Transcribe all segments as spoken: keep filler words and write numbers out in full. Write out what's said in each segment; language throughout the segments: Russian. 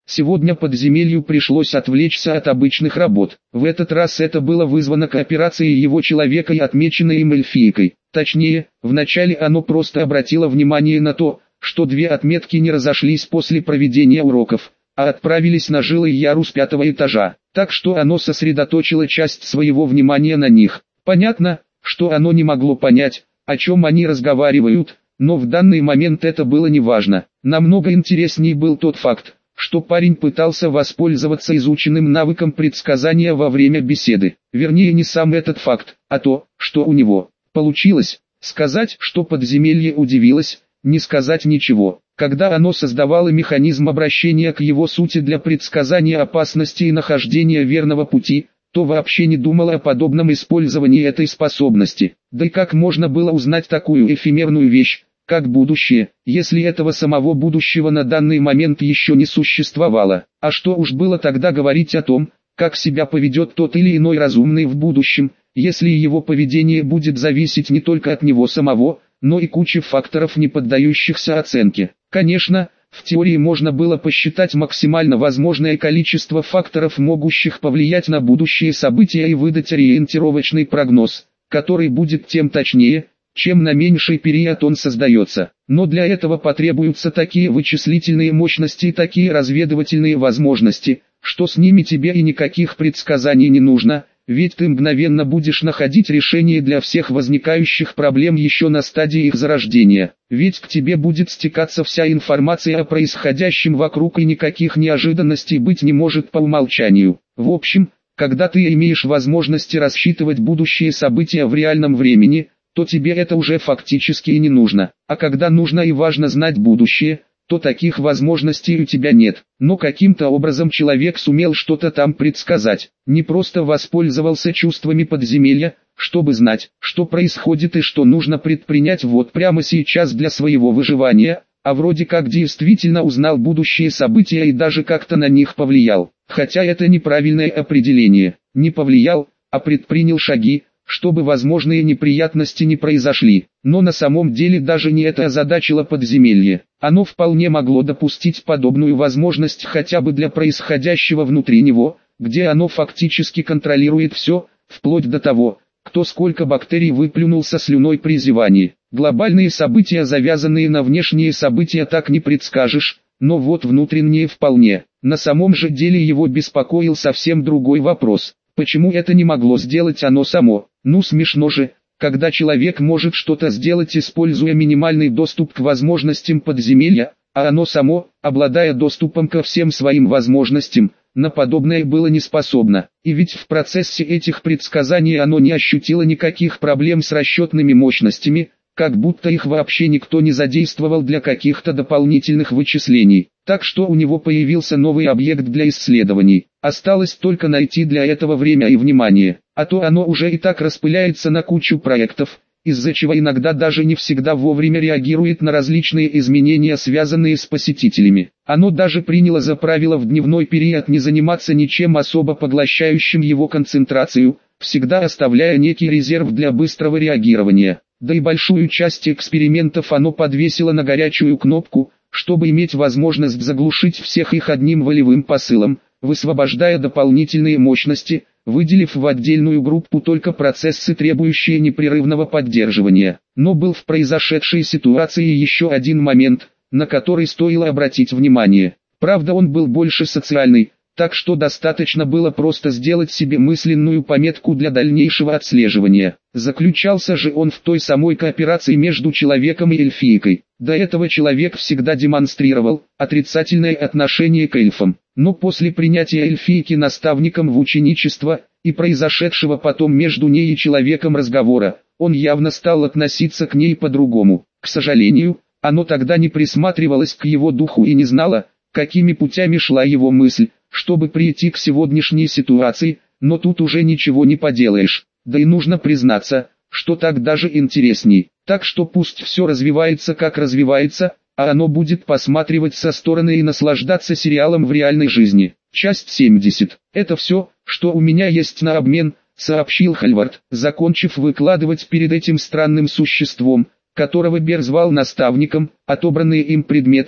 Сегодня подземелью пришлось отвлечься от обычных работ. В этот раз это было вызвано кооперацией его человека и отмеченной им эльфийкой. Точнее, вначале оно просто обратило внимание на то, что две отметки не разошлись после проведения уроков, а отправились на жилой ярус пятого этажа. Так что оно сосредоточило часть своего внимания на них. Понятно, что оно не могло понять, о чем они разговаривают, но в данный момент это было неважно. Намного интереснее был тот факт, что парень пытался воспользоваться изученным навыком предсказания во время беседы. Вернее, не сам этот факт, а то, что у него получилось. Сказать, что подземелье удивилось, не сказать ничего. Когда оно создавало механизм обращения к его сути для предсказания опасности и нахождения верного пути, то вообще не думало о подобном использовании этой способности. Да и как можно было узнать такую эфемерную вещь, как будущее, если этого самого будущего на данный момент еще не существовало? А что уж было тогда говорить о том, как себя поведет тот или иной разумный в будущем, если его поведение будет зависеть не только от него самого, но и кучи факторов, не поддающихся оценке. Конечно, в теории можно было посчитать максимально возможное количество факторов, могущих повлиять на будущие события, и выдать ориентировочный прогноз, который будет тем точнее, чем на меньший период он создается. Но для этого потребуются такие вычислительные мощности и такие разведывательные возможности, что с ними тебе и никаких предсказаний не нужно, ведь ты мгновенно будешь находить решение для всех возникающих проблем еще на стадии их зарождения. Ведь к тебе будет стекаться вся информация о происходящем вокруг, и никаких неожиданностей быть не может по умолчанию. В общем, когда ты имеешь возможности рассчитывать будущие события в реальном времени, то тебе это уже фактически и не нужно. А когда нужно и важно знать будущее, то таких возможностей у тебя нет. Но каким-то образом человек сумел что-то там предсказать. Не просто воспользовался чувствами подземелья, чтобы знать, что происходит и что нужно предпринять вот прямо сейчас для своего выживания, а вроде как действительно узнал будущие события и даже как-то на них повлиял. Хотя это неправильное определение. Не повлиял, а предпринял шаги, чтобы возможные неприятности не произошли. Но на самом деле даже не это озадачило подземелье. Оно вполне могло допустить подобную возможность хотя бы для происходящего внутри него, где оно фактически контролирует все, вплоть до того, кто сколько бактерий выплюнул со слюной при зевании. Глобальные события, завязанные на внешние события, так не предскажешь, но вот внутренние вполне. На самом же деле его беспокоил совсем другой вопрос. Почему это не могло сделать оно само? Ну смешно же, когда человек может что-то сделать, используя минимальный доступ к возможностям подземелья, а оно само, обладая доступом ко всем своим возможностям, на подобное было не способно. И ведь в процессе этих предсказаний оно не ощутило никаких проблем с расчетными мощностями, как будто их вообще никто не задействовал для каких-то дополнительных вычислений. Так что у него появился новый объект для исследований. Осталось только найти для этого время и внимание, а то оно уже и так распыляется на кучу проектов, из-за чего иногда даже не всегда вовремя реагирует на различные изменения, связанные с посетителями. Оно даже приняло за правило в дневной период не заниматься ничем особо поглощающим его концентрацию, всегда оставляя некий резерв для быстрого реагирования. Да и большую часть экспериментов оно подвесило на горячую кнопку, чтобы иметь возможность заглушить всех их одним волевым посылом, высвобождая дополнительные мощности, выделив в отдельную группу только процессы, требующие непрерывного поддерживания. Но был в произошедшей ситуации еще один момент, на который стоило обратить внимание. Правда, он был больше социальный, так что достаточно было просто сделать себе мысленную пометку для дальнейшего отслеживания. Заключался же он в той самой кооперации между человеком и эльфийкой. До этого человек всегда демонстрировал отрицательное отношение к эльфам, но после принятия эльфийки наставником в ученичество и произошедшего потом между ней и человеком разговора, он явно стал относиться к ней по-другому. К сожалению, оно тогда не присматривалось к его духу и не знало, какими путями шла его мысль, чтобы прийти к сегодняшней ситуации, но тут уже ничего не поделаешь. Да и нужно признаться, что так даже интересней. Так что пусть все развивается как развивается, а оно будет посматривать со стороны и наслаждаться сериалом в реальной жизни. Часть семьдесят. Это все, что у меня есть на обмен, сообщил Хальвард, закончив выкладывать перед этим странным существом, которого Бер звал наставником, отобранные им предметы,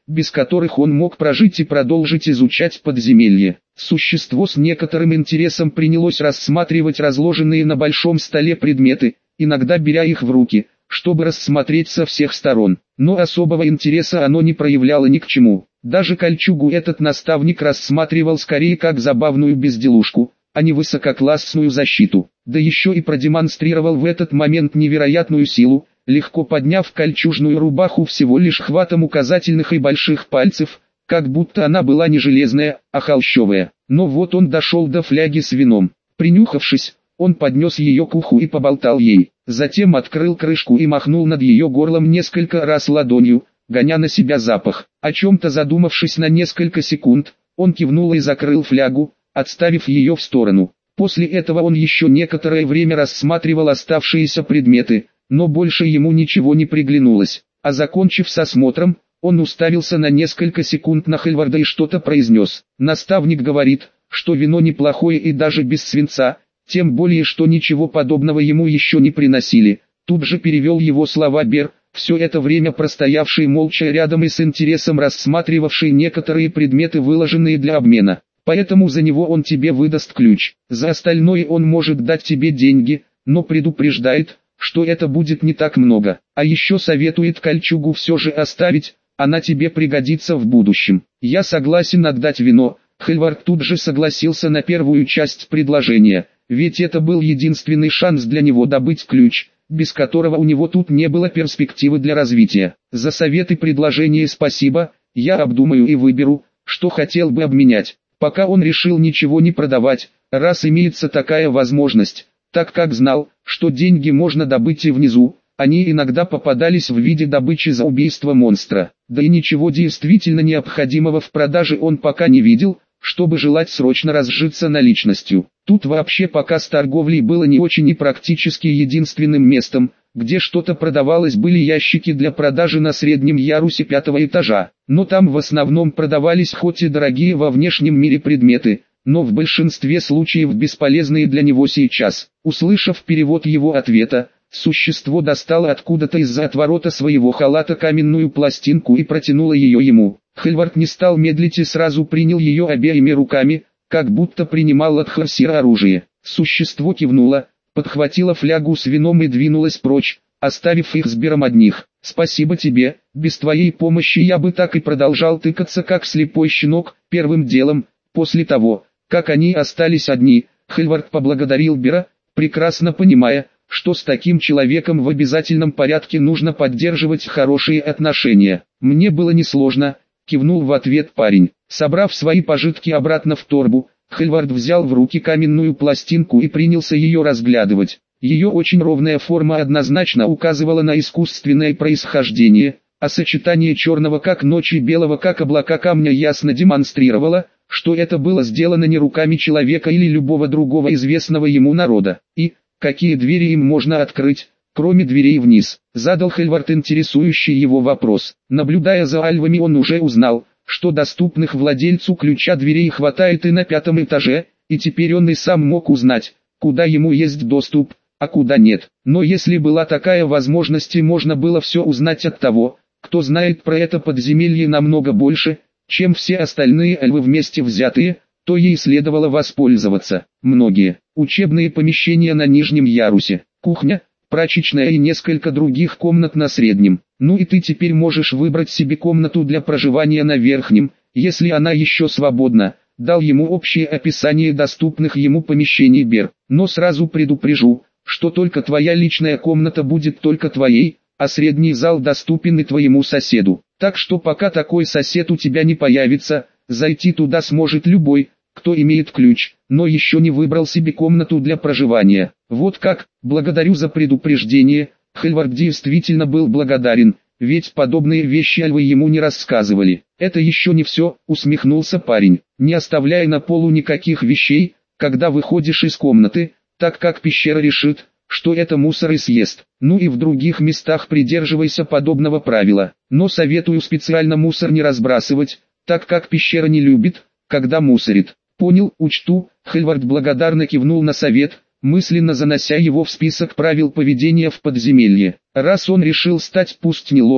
без которых он мог прожить и продолжить изучать подземелье. Существо с некоторым интересом принялось рассматривать разложенные на большом столе предметы, иногда беря их в руки, чтобы рассмотреть со всех сторон. Но особого интереса оно не проявляло ни к чему. Даже кольчугу этот наставник рассматривал скорее как забавную безделушку, а не высококлассную защиту. Да еще и продемонстрировал в этот момент невероятную силу, легко подняв кольчужную рубаху всего лишь хватом указательных и больших пальцев, как будто она была не железная, а холщовая. Но вот он дошел до фляги с вином. Принюхавшись, он поднес ее к уху и поболтал ей. Затем открыл крышку и махнул над ее горлом несколько раз ладонью, гоня на себя запах. О чем-то задумавшись на несколько секунд, он кивнул и закрыл флягу, отставив ее в сторону. После этого он еще некоторое время рассматривал оставшиеся предметы, но больше ему ничего не приглянулось. А закончив с осмотром, он уставился на несколько секунд на Хельварда и что-то произнес. Наставник говорит, что вино неплохое и даже без свинца, тем более что ничего подобного ему еще не приносили. Тут же перевел его слова Бер, все это время простоявший молча рядом и с интересом рассматривавший некоторые предметы, выложенные для обмена. Поэтому за него он тебе выдаст ключ. За остальное он может дать тебе деньги, но предупреждает, что это будет не так много. А еще советует кольчугу все же оставить, она тебе пригодится в будущем. Я согласен отдать вино. Хельвард тут же согласился на первую часть предложения, ведь это был единственный шанс для него добыть ключ, без которого у него тут не было перспективы для развития. За совет и предложение спасибо, я обдумаю и выберу, что хотел бы обменять. Пока он решил ничего не продавать, раз имеется такая возможность, так как знал, что деньги можно добыть и внизу, они иногда попадались в виде добычи за убийство монстра. Да и ничего действительно необходимого в продаже он пока не видел, чтобы желать срочно разжиться наличностью. Тут вообще пока с торговлей было не очень и практически единственным местом, где что-то продавалось, были ящики для продажи на среднем ярусе пятого этажа. Но там в основном продавались хоть и дорогие во внешнем мире предметы, но в большинстве случаев бесполезные для него сейчас. Услышав перевод его ответа, существо достало откуда-то из-за отворота своего халата каменную пластинку и протянуло ее ему. Хельвард не стал медлить и сразу принял ее обеими руками, как будто принимал от Харсира оружие. Существо кивнуло, подхватило флягу с вином и двинулось прочь, оставив их с Бером одних. «Спасибо тебе, без твоей помощи я бы так и продолжал тыкаться как слепой щенок». Первым делом, после того, как они остались одни, Хельвард поблагодарил Бера, прекрасно понимая, что с таким человеком в обязательном порядке нужно поддерживать хорошие отношения. «Мне было несложно», — кивнул в ответ парень. Собрав свои пожитки обратно в торбу, Хельвард взял в руки каменную пластинку и принялся ее разглядывать. Ее очень ровная форма однозначно указывала на искусственное происхождение, а сочетание черного как ночь и белого как облака камня ясно демонстрировало, что это было сделано не руками человека или любого другого известного ему народа. «И какие двери им можно открыть, кроме дверей вниз?» — задал Хельвард интересующий его вопрос. Наблюдая за альвами, он уже узнал, что доступных владельцу ключа дверей хватает и на пятом этаже, и теперь он и сам мог узнать, куда ему есть доступ, а куда нет. Но если была такая возможность и можно было все узнать от того, кто знает про это подземелье намного больше, чем все остальные альвы вместе взятые, то ей следовало воспользоваться. Многие учебные помещения на нижнем ярусе, кухня, прачечная и несколько других комнат на среднем. Ну и ты теперь можешь выбрать себе комнату для проживания на верхнем, если она еще свободна. Дал ему общее описание доступных ему помещений Бер. Но сразу предупрежу, что только твоя личная комната будет только твоей, а средний зал доступен и твоему соседу. Так что пока такой сосед у тебя не появится, зайти туда сможет любой, кто имеет ключ, но еще не выбрал себе комнату для проживания. Вот как, благодарю за предупреждение. Хельвард действительно был благодарен, ведь подобные вещи альвы ему не рассказывали. «Это еще не все», — усмехнулся парень, «не оставляй на полу никаких вещей, когда выходишь из комнаты, так как пещера решит, что это мусор и съест. Ну и в других местах придерживайся подобного правила, но советую специально мусор не разбрасывать, так как пещера не любит, когда мусорит». «Понял, учту», — Хельвард благодарно кивнул на совет, мысленно занося его в список правил поведения в подземелье. Раз он решил стать пусть не лордом,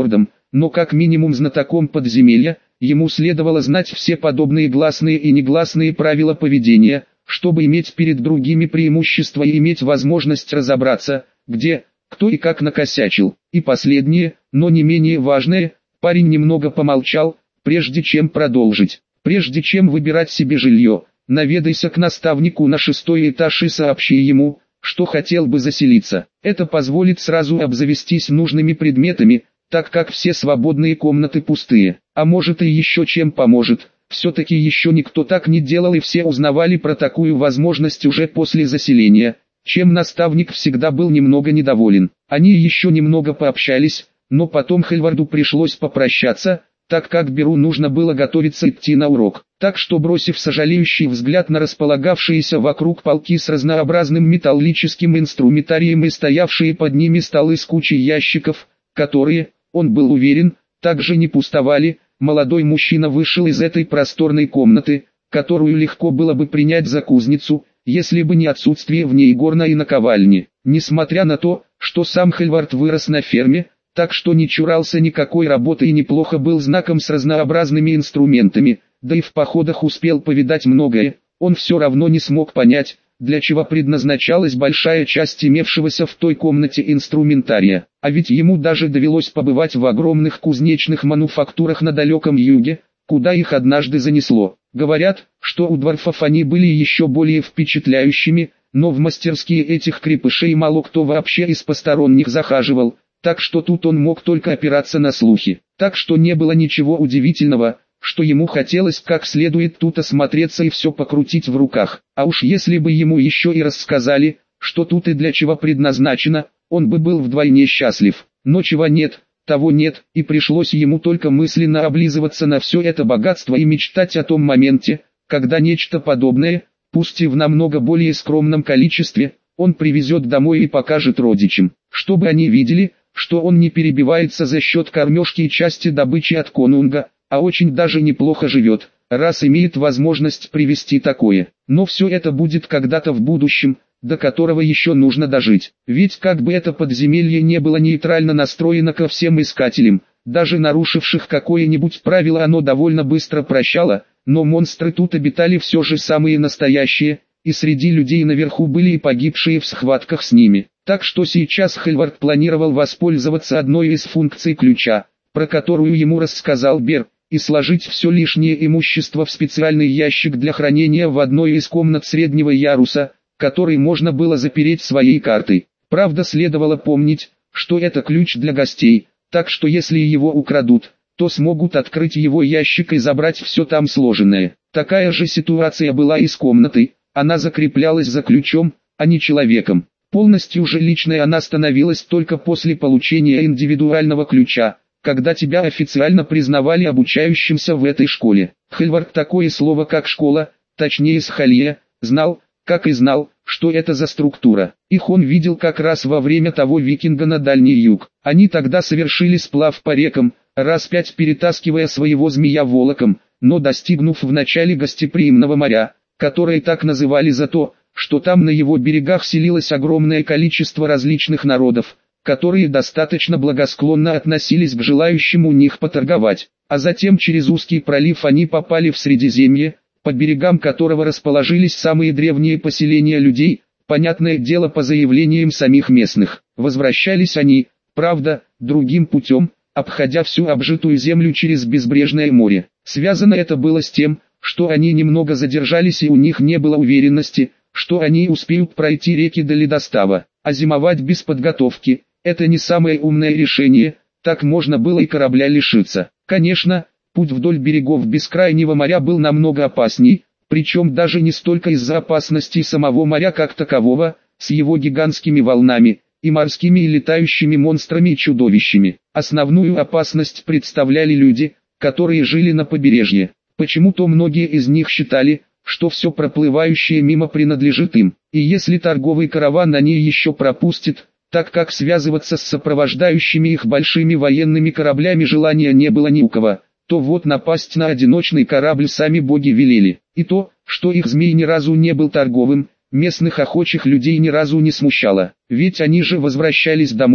но как минимум знатоком подземелья, ему следовало знать все подобные гласные и негласные правила поведения, чтобы иметь перед другими преимущество и иметь возможность разобраться, где, кто и как накосячил. И последнее, но не менее важное, парень немного помолчал, прежде чем продолжить. Прежде чем выбирать себе жилье, наведайся к наставнику на шестой этаж и сообщи ему, что хотел бы заселиться. Это позволит сразу обзавестись нужными предметами, так как все свободные комнаты пустые. А может и еще чем поможет. Все-таки еще никто так не делал и все узнавали про такую возможность уже после заселения, чем наставник всегда был немного недоволен. Они еще немного пообщались, но потом Хельварду пришлось попрощаться, так как Беру нужно было готовиться идти на урок. Так что, бросив сожалеющий взгляд на располагавшиеся вокруг полки с разнообразным металлическим инструментарием и стоявшие под ними столы с кучей ящиков, которые, он был уверен, также не пустовали, молодой мужчина вышел из этой просторной комнаты, которую легко было бы принять за кузницу, если бы не отсутствие в ней горна и наковальни. Несмотря на то, что сам Хельвард вырос на ферме, так что не чурался никакой работы и неплохо был знаком с разнообразными инструментами, да и в походах успел повидать многое, он все равно не смог понять, для чего предназначалась большая часть имевшегося в той комнате инструментария. А ведь ему даже довелось побывать в огромных кузнечных мануфактурах на далеком юге, куда их однажды занесло. Говорят, что у дворфов они были еще более впечатляющими, но в мастерские этих крепышей мало кто вообще из посторонних захаживал, так что тут он мог только опираться на слухи. Так что не было ничего удивительного, что ему хотелось как следует тут осмотреться и все покрутить в руках. А уж если бы ему еще и рассказали, что тут и для чего предназначено, он бы был вдвойне счастлив. Но чего нет, того нет, и пришлось ему только мысленно облизываться на все это богатство и мечтать о том моменте, когда нечто подобное, пусть и в намного более скромном количестве, он привезет домой и покажет родичам, чтобы они видели, что он не перебивается за счет кормежки и части добычи от конунга, а очень даже неплохо живет, раз имеет возможность привезти такое. Но все это будет когда-то в будущем, до которого еще нужно дожить. Ведь как бы это подземелье не было нейтрально настроено ко всем искателям, даже нарушивших какое-нибудь правило оно довольно быстро прощало, но монстры тут обитали все же самые настоящие, и среди людей наверху были и погибшие в схватках с ними. Так что сейчас Хельвард планировал воспользоваться одной из функций ключа, про которую ему рассказал Бер, и сложить все лишнее имущество в специальный ящик для хранения в одной из комнат среднего яруса, который можно было запереть своей картой. Правда, следовало помнить, что это ключ для гостей, так что если его украдут, то смогут открыть его ящик и забрать все там сложенное. Такая же ситуация была и с комнатой, она закреплялась за ключом, а не человеком. Полностью же личной она становилась только после получения индивидуального ключа, когда тебя официально признавали обучающимся в этой школе. Хельвард такое слово как «школа», точнее «схалье», знал, как и знал, что это за структура. Их он видел как раз во время того викинга на Дальний Юг. Они тогда совершили сплав по рекам, раз пять перетаскивая своего змея волоком, но достигнув в начале гостеприимного моря, которое так называли за то, что там на его берегах селилось огромное количество различных народов, которые достаточно благосклонно относились к желающим у них поторговать. А затем через узкий пролив они попали в Средиземье, по берегам которого расположились самые древние поселения людей, понятное дело по заявлениям самих местных. Возвращались они, правда, другим путем, обходя всю обжитую землю через безбрежное море. Связано это было с тем, что они немного задержались и у них не было уверенности, что они успеют пройти реки до ледостава. А зимовать без подготовки – это не самое умное решение, так можно было и корабля лишиться. Конечно, путь вдоль берегов бескрайнего моря был намного опасней, причем даже не столько из-за опасности самого моря как такового, с его гигантскими волнами, и морскими и летающими монстрами и чудовищами. Основную опасность представляли люди, которые жили на побережье. Почему-то многие из них считали, что все проплывающее мимо принадлежит им, и если торговый караван они еще пропустят, так как связываться с сопровождающими их большими военными кораблями желания не было ни у кого, то вот напасть на одиночный корабль сами боги велели. И то, что их змей ни разу не был торговым, местных охочих людей ни разу не смущало, ведь они же возвращались домой,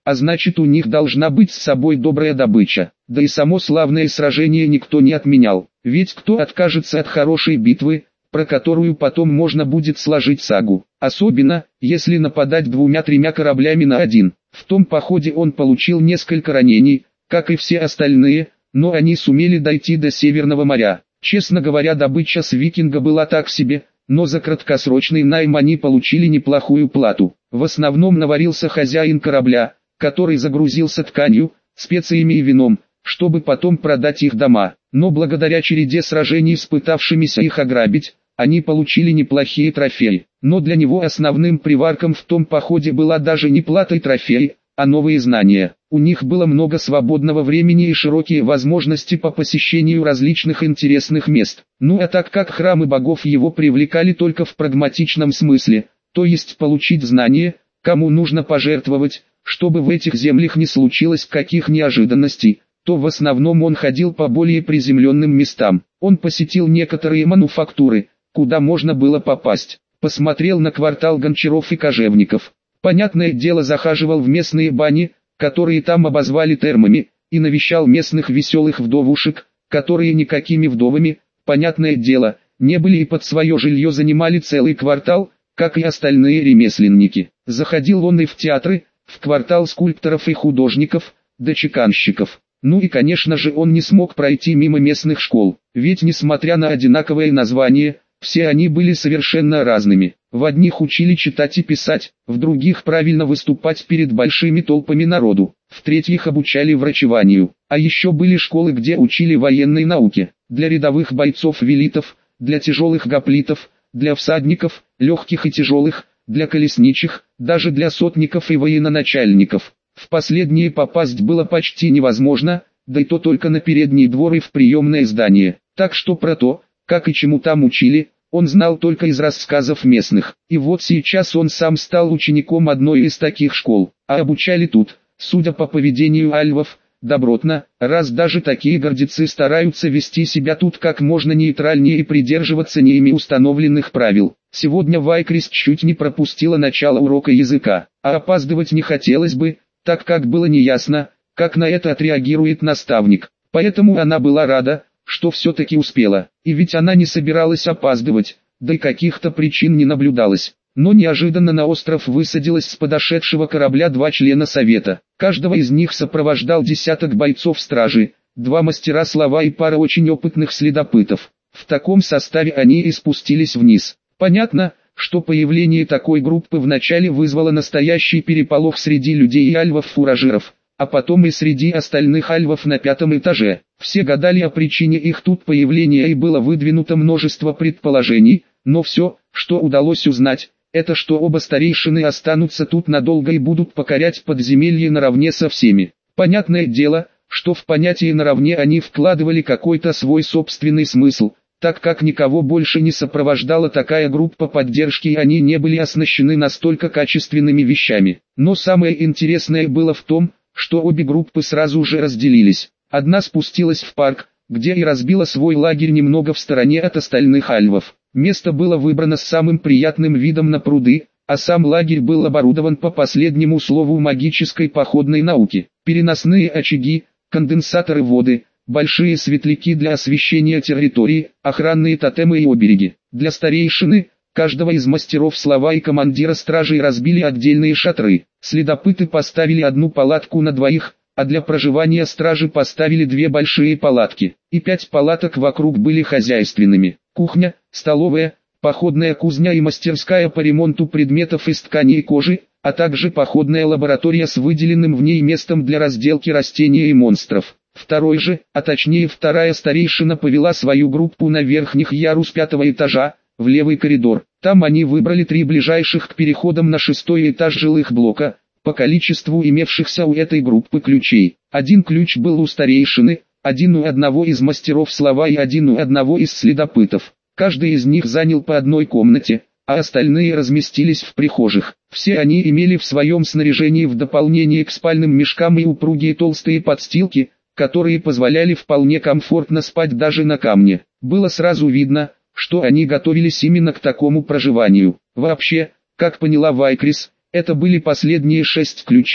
а значит у них должна быть с собой добрая добыча. Да и само славное сражение никто не отменял, ведь кто откажется от хорошей битвы, про которую потом можно будет сложить сагу, особенно, если нападать двумя-тремя кораблями на один. В том походе он получил несколько ранений, как и все остальные, но они сумели дойти до Северного моря. Честно говоря, добыча с Викинга была так себе, но за краткосрочный найм они получили неплохую плату. В основном наварился хозяин корабля, который загрузился тканью, специями и вином, чтобы потом продать их дома. Но благодаря череде сражений с пытавшимися их ограбить, они получили неплохие трофеи. Но для него основным приварком в том походе была даже не плата и трофеи, а новые знания. У них было много свободного времени и широкие возможности по посещению различных интересных мест. Ну а так как храмы богов его привлекали только в прагматичном смысле, то есть получить знания, кому нужно пожертвовать, чтобы в этих землях не случилось каких неожиданностей, то в основном он ходил по более приземленным местам. Он посетил некоторые мануфактуры, куда можно было попасть, посмотрел на квартал гончаров и кожевников. Понятное дело, захаживал в местные бани, которые там обозвали термами, и навещал местных веселых вдовушек, которые никакими вдовами, понятное дело, не были и под свое жилье занимали целый квартал, как и остальные ремесленники. Заходил он и в театры, в квартал скульпторов и художников, да чеканщиков. Ну и конечно же он не смог пройти мимо местных школ, ведь несмотря на одинаковое название, все они были совершенно разными. В одних учили читать и писать, в других правильно выступать перед большими толпами народу, в третьих обучали врачеванию. А еще были школы, где учили военной науке, для рядовых бойцов-велитов, для тяжелых гоплитов, для всадников, легких и тяжелых, для колесничих, даже для сотников и военачальников. В последние попасть было почти невозможно, да и то только на передний двор и в приемное здание. Так что про то, как и чему там учили, он знал только из рассказов местных. И вот сейчас он сам стал учеником одной из таких школ, а обучали тут, судя по поведению альвов, добротно, раз даже такие гордецы стараются вести себя тут как можно нейтральнее и придерживаться не ими установленных правил. Сегодня Вайкрис чуть не пропустила начало урока языка, а опаздывать не хотелось бы, так как было неясно, как на это отреагирует наставник. Поэтому она была рада, что все-таки успела, и ведь она не собиралась опаздывать, да и каких-то причин не наблюдалось. Но неожиданно на остров высадилось с подошедшего корабля два члена совета. Каждого из них сопровождал десяток бойцов стражи, два мастера слова и пара очень опытных следопытов. В таком составе они и спустились вниз. Понятно, что появление такой группы вначале вызвало настоящий переполох среди людей и альвов-фуражиров, а потом и среди остальных альвов на пятом этаже. Все гадали о причине их тут появления и было выдвинуто множество предположений, но все, что удалось узнать, это что оба старейшины останутся тут надолго и будут покорять подземелье наравне со всеми. Понятное дело, что в понятие наравне они вкладывали какой-то свой собственный смысл, так как никого больше не сопровождала такая группа поддержки и они не были оснащены настолько качественными вещами. Но самое интересное было в том, что обе группы сразу же разделились. Одна спустилась в парк, где и разбила свой лагерь немного в стороне от остальных альвов. Место было выбрано с самым приятным видом на пруды, а сам лагерь был оборудован по последнему слову магической походной науки. Переносные очаги, конденсаторы воды, большие светляки для освещения территории, охранные тотемы и обереги. Для старейшины, каждого из мастеров слова и командира стражей разбили отдельные шатры. Следопыты поставили одну палатку на двоих, а для проживания стражи поставили две большие палатки. И пять палаток вокруг были хозяйственными. Кухня, столовая, походная кузня и мастерская по ремонту предметов из ткани и кожи, а также походная лаборатория с выделенным в ней местом для разделки растений и монстров. Второй же, а точнее вторая старейшина повела свою группу на верхних ярус пятого этажа, в левый коридор. Там они выбрали три ближайших к переходам на шестой этаж жилых блока, по количеству имевшихся у этой группы ключей. Один ключ был у старейшины, один у одного из мастеров слова и один у одного из следопытов. Каждый из них занял по одной комнате, а остальные разместились в прихожих. Все они имели в своем снаряжении в дополнение к спальным мешкам и упругие толстые подстилки, которые позволяли вполне комфортно спать даже на камне. Было сразу видно, что они готовились именно к такому проживанию. Вообще, как поняла Вайкрис, это были последние шесть ключей,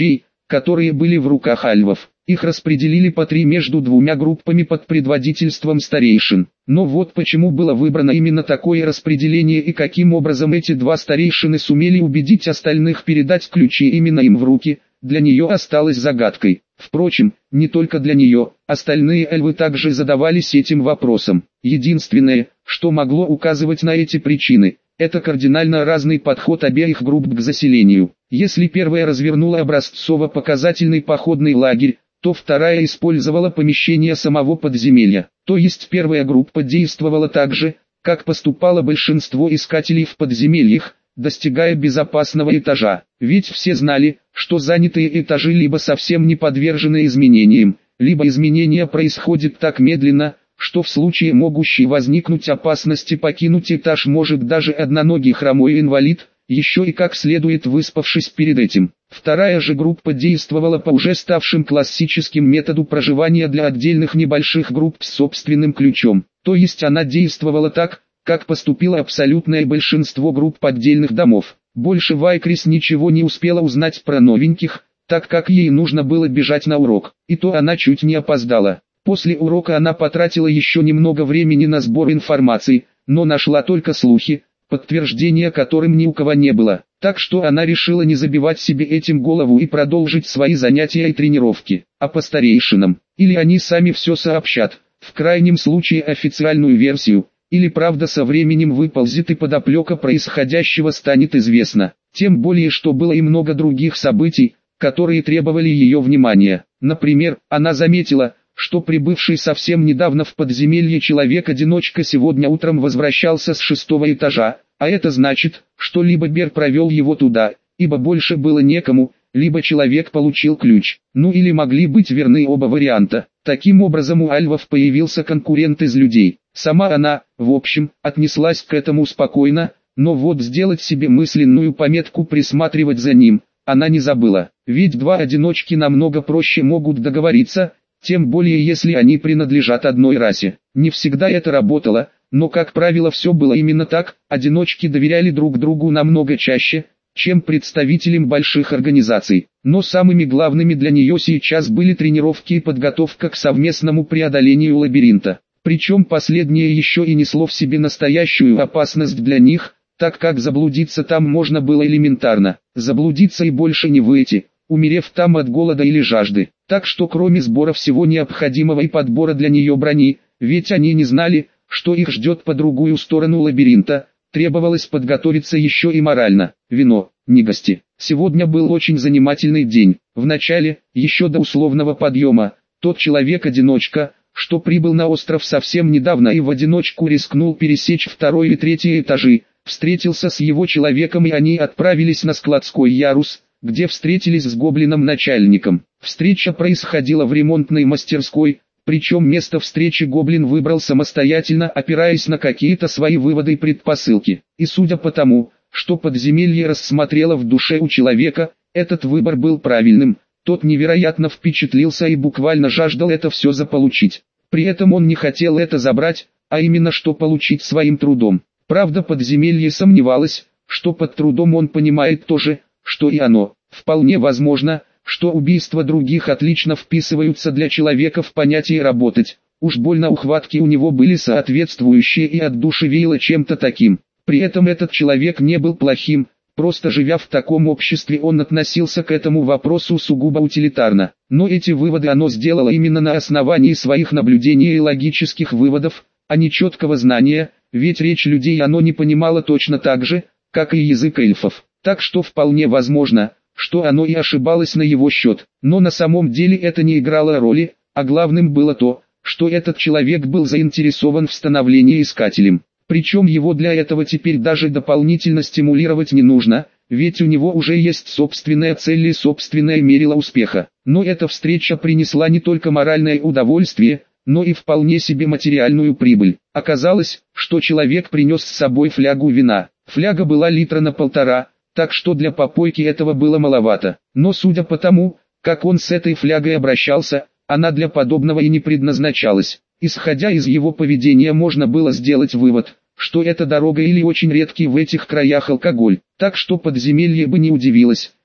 которые были в руках альвов. Их распределили по три между двумя группами под предводительством старейшин. Но вот почему было выбрано именно такое распределение и каким образом эти два старейшины сумели убедить остальных передать ключи именно им в руки, для нее осталось загадкой. Впрочем, не только для нее, остальные альвы также задавались этим вопросом. Единственное, что могло указывать на эти причины, это кардинально разный подход обеих групп к заселению. Если первая развернула образцово-показательный походный лагерь, то вторая использовала помещение самого подземелья. То есть первая группа действовала так же, как поступало большинство искателей в подземельях, достигая безопасного этажа. Ведь все знали, что занятые этажи либо совсем не подвержены изменениям, либо изменения происходят так медленно, что в случае могущей возникнуть опасности покинуть этаж может даже одноногий хромой инвалид, еще и как следует выспавшись перед этим. Вторая же группа действовала по уже ставшим классическим методу проживания для отдельных небольших групп с собственным ключом. То есть она действовала так, как поступило абсолютное большинство групп отдельных домов. Больше Вайкрис ничего не успела узнать про новеньких, так как ей нужно было бежать на урок, и то она чуть не опоздала. После урока она потратила еще немного времени на сбор информации, но нашла только слухи, подтверждения которым ни у кого не было. Так что она решила не забивать себе этим голову и продолжить свои занятия и тренировки. А по старейшинам, или они сами все сообщат, в крайнем случае официальную версию, или правда со временем выползет и подоплека происходящего станет известна. Тем более, что было и много других событий, которые требовали ее внимания. Например, она заметила, что прибывший совсем недавно в подземелье человек-одиночка сегодня утром возвращался с шестого этажа, а это значит, что либо Бер провел его туда, ибо больше было некому, либо человек получил ключ, ну или могли быть верны оба варианта. Таким образом у альвов появился конкурент из людей. Сама она, в общем, отнеслась к этому спокойно, но вот сделать себе мысленную пометку присматривать за ним, она не забыла. Ведь два одиночки намного проще могут договориться, тем более если они принадлежат одной расе. Не всегда это работало, но как правило все было именно так, одиночки доверяли друг другу намного чаще, чем представителям больших организаций. Но самыми главными для нее сейчас были тренировки и подготовка к совместному преодолению лабиринта. Причем последнее еще и несло в себе настоящую опасность для них, так как заблудиться там можно было элементарно, заблудиться и больше не выйти, умерев там от голода или жажды. Так что кроме сбора всего необходимого и подбора для нее брони, ведь они не знали, что их ждет по другую сторону лабиринта, требовалось подготовиться еще и морально. Вино, не гости. Сегодня был очень занимательный день. Вначале, еще до условного подъема, тот человек-одиночка, что прибыл на остров совсем недавно и в одиночку рискнул пересечь второй и третий этажи, встретился с его человеком и они отправились на складской ярус, где встретились с гоблином-начальником. Встреча происходила в ремонтной мастерской, причем место встречи гоблин выбрал самостоятельно, опираясь на какие-то свои выводы и предпосылки. И судя по тому, что подземелье рассмотрело в душе у человека, этот выбор был правильным. Тот невероятно впечатлился и буквально жаждал это все заполучить. При этом он не хотел это забрать, а именно что получить своим трудом. Правда, подземелье сомневалось, что под трудом он понимает то же, что и оно. Вполне возможно, что убийства других отлично вписываются для человека в понятие «работать». Уж больно ухватки у него были соответствующие и от души веяло чем-то таким. При этом этот человек не был плохим. Просто живя в таком обществе он относился к этому вопросу сугубо утилитарно. Но эти выводы оно сделало именно на основании своих наблюдений и логических выводов, а не четкого знания, ведь речь людей оно не понимало точно так же, как и язык эльфов. Так что вполне возможно, что оно и ошибалось на его счет. Но на самом деле это не играло роли, а главным было то, что этот человек был заинтересован в становлении искателем. Причем его для этого теперь даже дополнительно стимулировать не нужно, ведь у него уже есть собственная цель и собственное мерило успеха. Но эта встреча принесла не только моральное удовольствие, но и вполне себе материальную прибыль. Оказалось, что человек принес с собой флягу вина. Фляга была литра на полтора, так что для попойки этого было маловато. Но судя по тому, как он с этой флягой обращался, она для подобного и не предназначалась. Исходя из его поведения можно было сделать вывод, что это дорога или очень редкий в этих краях алкоголь. Так что подземелье бы не удивилось,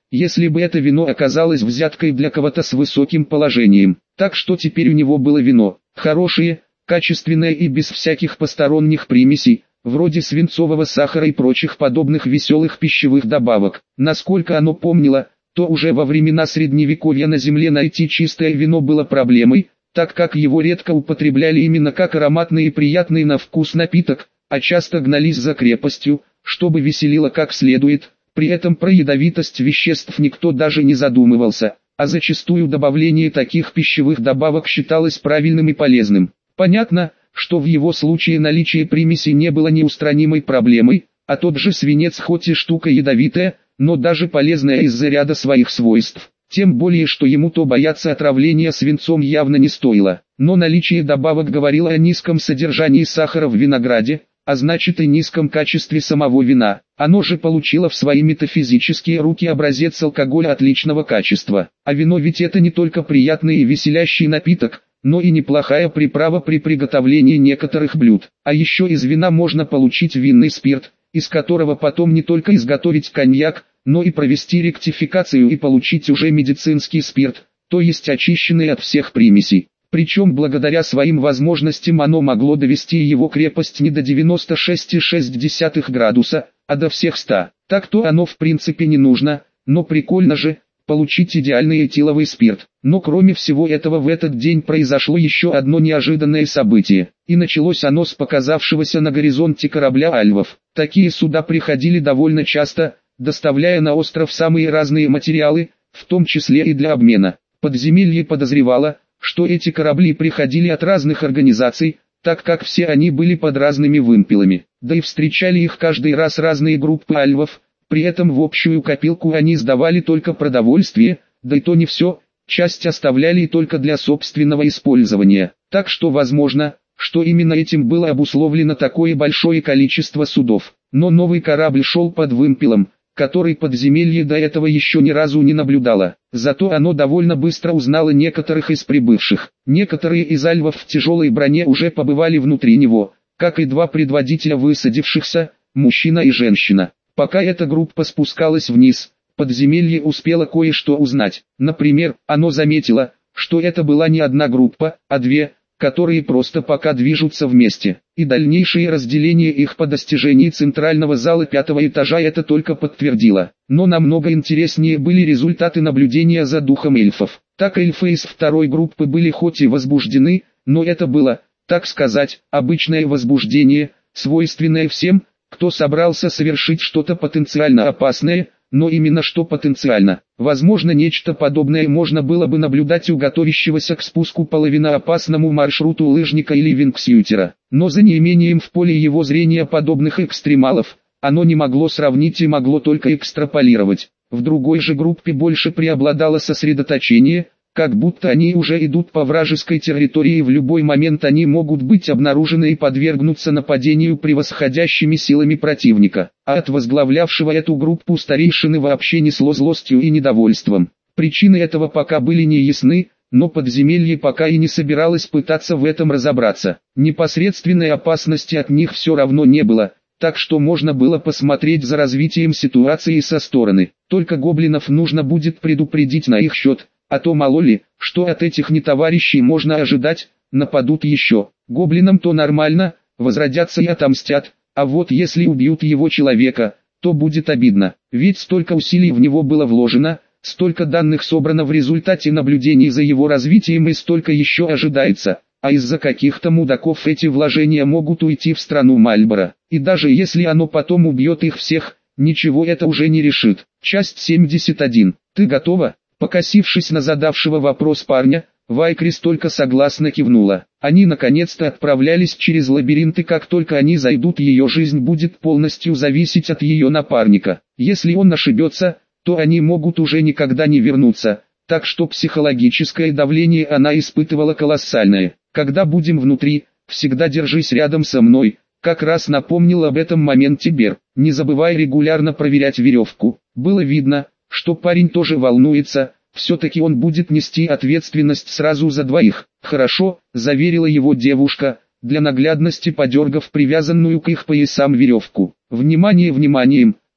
если бы это вино оказалось взяткой для кого-то с высоким положением. Так что теперь у него было вино, хорошее, качественное и без всяких посторонних примесей, вроде свинцового сахара и прочих подобных веселых пищевых добавок. Насколько оно помнило, то уже во времена Средневековья на земле найти чистое вино было проблемой, так как его редко употребляли именно как ароматный и приятный на вкус напиток, а часто гнались за крепостью, чтобы веселило как следует. При этом про ядовитость веществ никто даже не задумывался, а зачастую добавление таких пищевых добавок считалось правильным и полезным. Понятно, что в его случае наличие примесей не было неустранимой проблемой, а тот же свинец хоть и штука ядовитая, но даже полезная из-за ряда своих свойств. Тем более, что ему то бояться отравления свинцом явно не стоило. Но наличие добавок говорило о низком содержании сахара в винограде, а значит и низком качестве самого вина. Оно же получило в свои метафизические руки образец алкоголя отличного качества. А вино ведь это не только приятный и веселящий напиток, но и неплохая приправа при приготовлении некоторых блюд. А еще из вина можно получить винный спирт, из которого потом не только изготовить коньяк, но и провести ректификацию и получить уже медицинский спирт, то есть очищенный от всех примесей. Причем благодаря своим возможностям оно могло довести его крепость не до девяноста шести целых шесть десятых градуса, а до всех ста. Так-то оно в принципе не нужно, но прикольно же получить идеальный этиловый спирт. Но кроме всего этого в этот день произошло еще одно неожиданное событие. И началось оно с показавшегося на горизонте корабля альвов. Такие суда приходили довольно часто, доставляя на остров самые разные материалы, в том числе и для обмена. Подземелье подозревало, что эти корабли приходили от разных организаций, так как все они были под разными вымпелами. Да и встречали их каждый раз разные группы альвов, при этом в общую копилку они сдавали только продовольствие, да и то не все, часть оставляли и только для собственного использования. Так что возможно, что именно этим было обусловлено такое большое количество судов. Но новый корабль шел под вымпелом, который подземелье до этого еще ни разу не наблюдало. Зато оно довольно быстро узнало некоторых из прибывших. Некоторые из альвов в тяжелой броне уже побывали внутри него, как и два предводителя высадившихся, мужчина и женщина. Пока эта группа спускалась вниз, подземелье успело кое-что узнать. Например, оно заметило, что это была не одна группа, а две, которые просто пока движутся вместе. И дальнейшее разделение их по достижении центрального зала пятого этажа это только подтвердило. Но намного интереснее были результаты наблюдения за духом эльфов. Так эльфы из второй группы были хоть и возбуждены, но это было, так сказать, обычное возбуждение, свойственное всем, кто собрался совершить что-то потенциально опасное, но именно что потенциально. Возможно, нечто подобное можно было бы наблюдать у готовящегося к спуску половиноопасному маршруту лыжника или вингсютера. Но за неимением в поле его зрения подобных экстремалов, оно не могло сравнить и могло только экстраполировать. В другой же группе больше преобладало сосредоточение, как будто они уже идут по вражеской территории и в любой момент они могут быть обнаружены и подвергнуться нападению превосходящими силами противника. А от возглавлявшего эту группу старейшины вообще несло злостью и недовольством. Причины этого пока были не ясны, но подземелье пока и не собиралось пытаться в этом разобраться. Непосредственной опасности от них все равно не было, так что можно было посмотреть за развитием ситуации со стороны. Только гоблинов нужно будет предупредить на их счет. А то мало ли, что от этих нетоварищей можно ожидать, нападут еще. Гоблинам то нормально, возродятся и отомстят, а вот если убьют его человека, то будет обидно. Ведь столько усилий в него было вложено, столько данных собрано в результате наблюдений за его развитием и столько еще ожидается, а из-за каких-то мудаков эти вложения могут уйти в страну Мальборо. И даже если оно потом убьет их всех, ничего это уже не решит. Часть семьдесят один. Ты готова? Покосившись на задавшего вопрос парня, Вайкрис только согласно кивнула. Они наконец-то отправлялись через лабиринт и как только они зайдут, ее жизнь будет полностью зависеть от ее напарника. Если он ошибется, то они могут уже никогда не вернуться, так что психологическое давление она испытывала колоссальное. Когда будем внутри, всегда держись рядом со мной, как раз напомнил об этом моменте Бер. Не забывай регулярно проверять веревку. Было видно, что парень тоже волнуется, все-таки он будет нести ответственность сразу за двоих. «Хорошо», — заверила его девушка, для наглядности подергав привязанную к их поясам веревку. «Внимание, вниманием,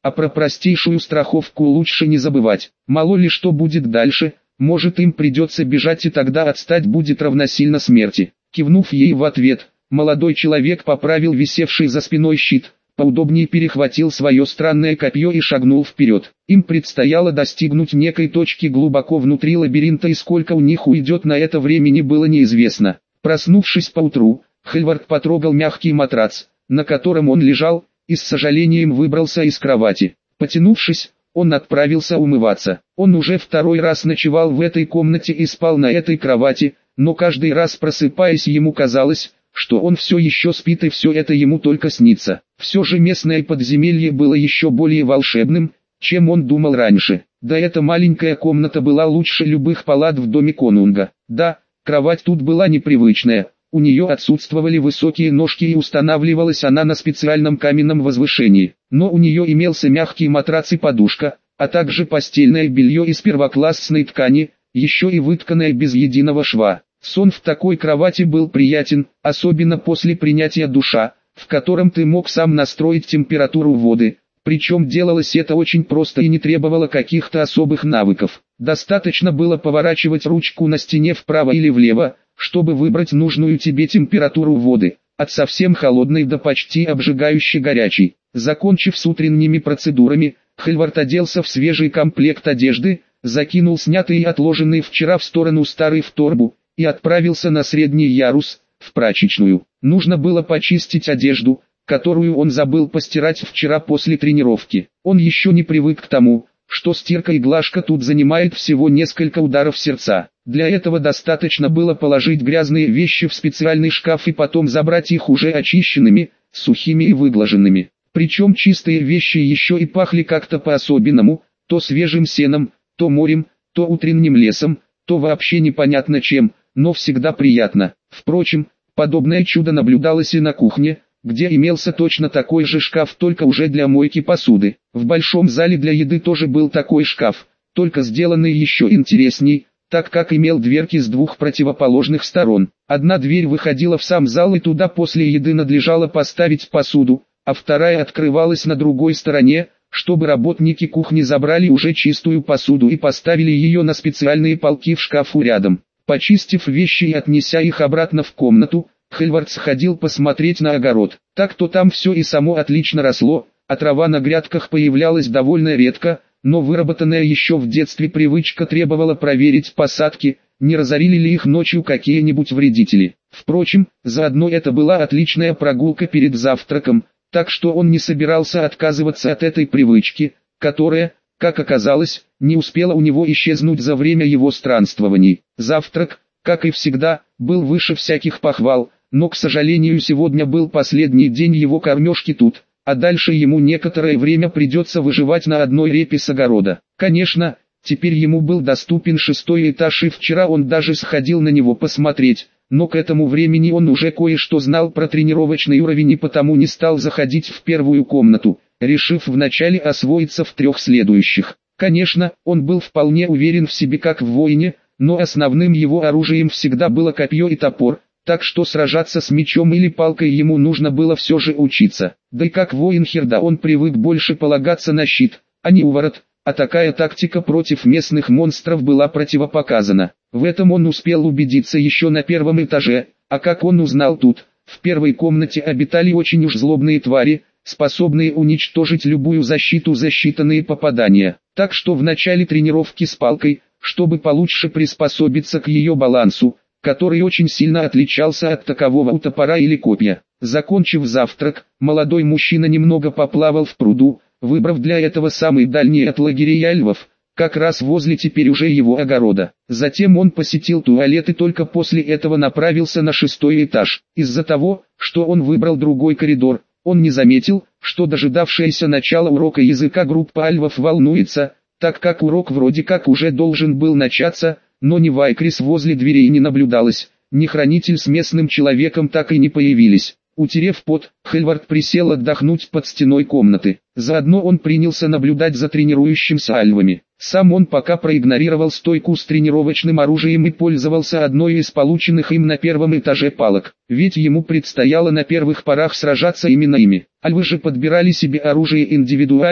а про простейшую страховку лучше не забывать. Мало ли что будет дальше, может им придется бежать, и тогда отстать будет равносильно смерти. Кивнув ей в ответ, молодой человек поправил висевший за спиной щит, поудобнее перехватил свое странное копье и шагнул вперед. Им предстояло достигнуть некой точки глубоко внутри лабиринта, и сколько у них уйдет на это времени, было неизвестно. Проснувшись поутру, Хельвард потрогал мягкий матрац, на котором он лежал, и с сожалением выбрался из кровати. Потянувшись, он отправился умываться. Он уже второй раз ночевал в этой комнате и спал на этой кровати, но каждый раз, просыпаясь, ему казалось, что он все еще спит, и все это ему только снится. Все же местное подземелье было еще более волшебным, чем он думал раньше. Да, эта маленькая комната была лучше любых палат в доме конунга. Да, кровать тут была непривычная, у нее отсутствовали высокие ножки и устанавливалась она на специальном каменном возвышении. Но у нее имелся мягкий матрац и подушка, а также постельное белье из первоклассной ткани, еще и вытканное без единого шва. Сон в такой кровати был приятен, особенно после принятия душа, в котором ты мог сам настроить температуру воды, причем делалось это очень просто и не требовало каких-то особых навыков. Достаточно было поворачивать ручку на стене вправо или влево, чтобы выбрать нужную тебе температуру воды, от совсем холодной до почти обжигающе горячей. Закончив с утренними процедурами, Хельвард оделся в свежий комплект одежды, закинул снятый и отложенный вчера в сторону старый в торбу, и отправился на средний ярус, в прачечную. Нужно было почистить одежду, которую он забыл постирать вчера после тренировки. Он еще не привык к тому, что стирка и глажка тут занимает всего несколько ударов сердца. Для этого достаточно было положить грязные вещи в специальный шкаф и потом забрать их уже очищенными, сухими и выглаженными. Причем чистые вещи еще и пахли как-то по-особенному, то свежим сеном, то морем, то утренним лесом, то вообще непонятно чем, но всегда приятно. Впрочем, подобное чудо наблюдалось и на кухне, где имелся точно такой же шкаф, только уже для мойки посуды. В большом зале для еды тоже был такой шкаф, только сделанный еще интересней, так как имел дверки с двух противоположных сторон. Одна дверь выходила в сам зал, и туда после еды надлежало поставить посуду, а вторая открывалась на другой стороне, чтобы работники кухни забрали уже чистую посуду и поставили ее на специальные полки в шкафу рядом. Почистив вещи и отнеся их обратно в комнату, Хельвард сходил посмотреть на огород. Так-то там все и само отлично росло, а трава на грядках появлялась довольно редко, но выработанная еще в детстве привычка требовала проверить посадки, не разорили ли их ночью какие-нибудь вредители. Впрочем, заодно это была отличная прогулка перед завтраком, так что он не собирался отказываться от этой привычки, которая, как оказалось, не успела у него исчезнуть за время его странствований. Завтрак, как и всегда, был выше всяких похвал, но, к сожалению, сегодня был последний день его кормежки тут, а дальше ему некоторое время придется выживать на одной репе с огорода. Конечно, теперь ему был доступен шестой этаж, и вчера он даже сходил на него посмотреть, но к этому времени он уже кое-что знал про тренировочный уровень и потому не стал заходить в первую комнату, решив вначале освоиться в трех следующих. Конечно, он был вполне уверен в себе как в воине, но основным его оружием всегда было копье и топор, так что сражаться с мечом или палкой ему нужно было все же учиться. Да и как воин Херда он привык больше полагаться на щит, а не уворот, а такая тактика против местных монстров была противопоказана. В этом он успел убедиться еще на первом этаже, а как он узнал тут, в первой комнате обитали очень уж злобные твари, способные уничтожить любую защиту за считанные попадания. Так что в начале тренировки с палкой, чтобы получше приспособиться к ее балансу, который очень сильно отличался от такового у топора или копья. Закончив завтрак, молодой мужчина немного поплавал в пруду, выбрав для этого самый дальний от лагерей альвов, как раз возле теперь уже его огорода. Затем он посетил туалет и только после этого направился на шестой этаж. Из-за того, что он выбрал другой коридор, он не заметил, что дожидавшаяся начала урока языка группа альвов волнуется, так как урок вроде как уже должен был начаться, но ни Вайкрис возле дверей не наблюдалось, ни хранитель с местным человеком так и не появились. Утерев пот, Хельвард присел отдохнуть под стеной комнаты. Заодно он принялся наблюдать за тренирующимся альвами. Сам он пока проигнорировал стойку с тренировочным оружием и пользовался одной из полученных им на первом этаже палок, ведь ему предстояло на первых порах сражаться именно ими. Альвы же подбирали себе оружие индивидуально,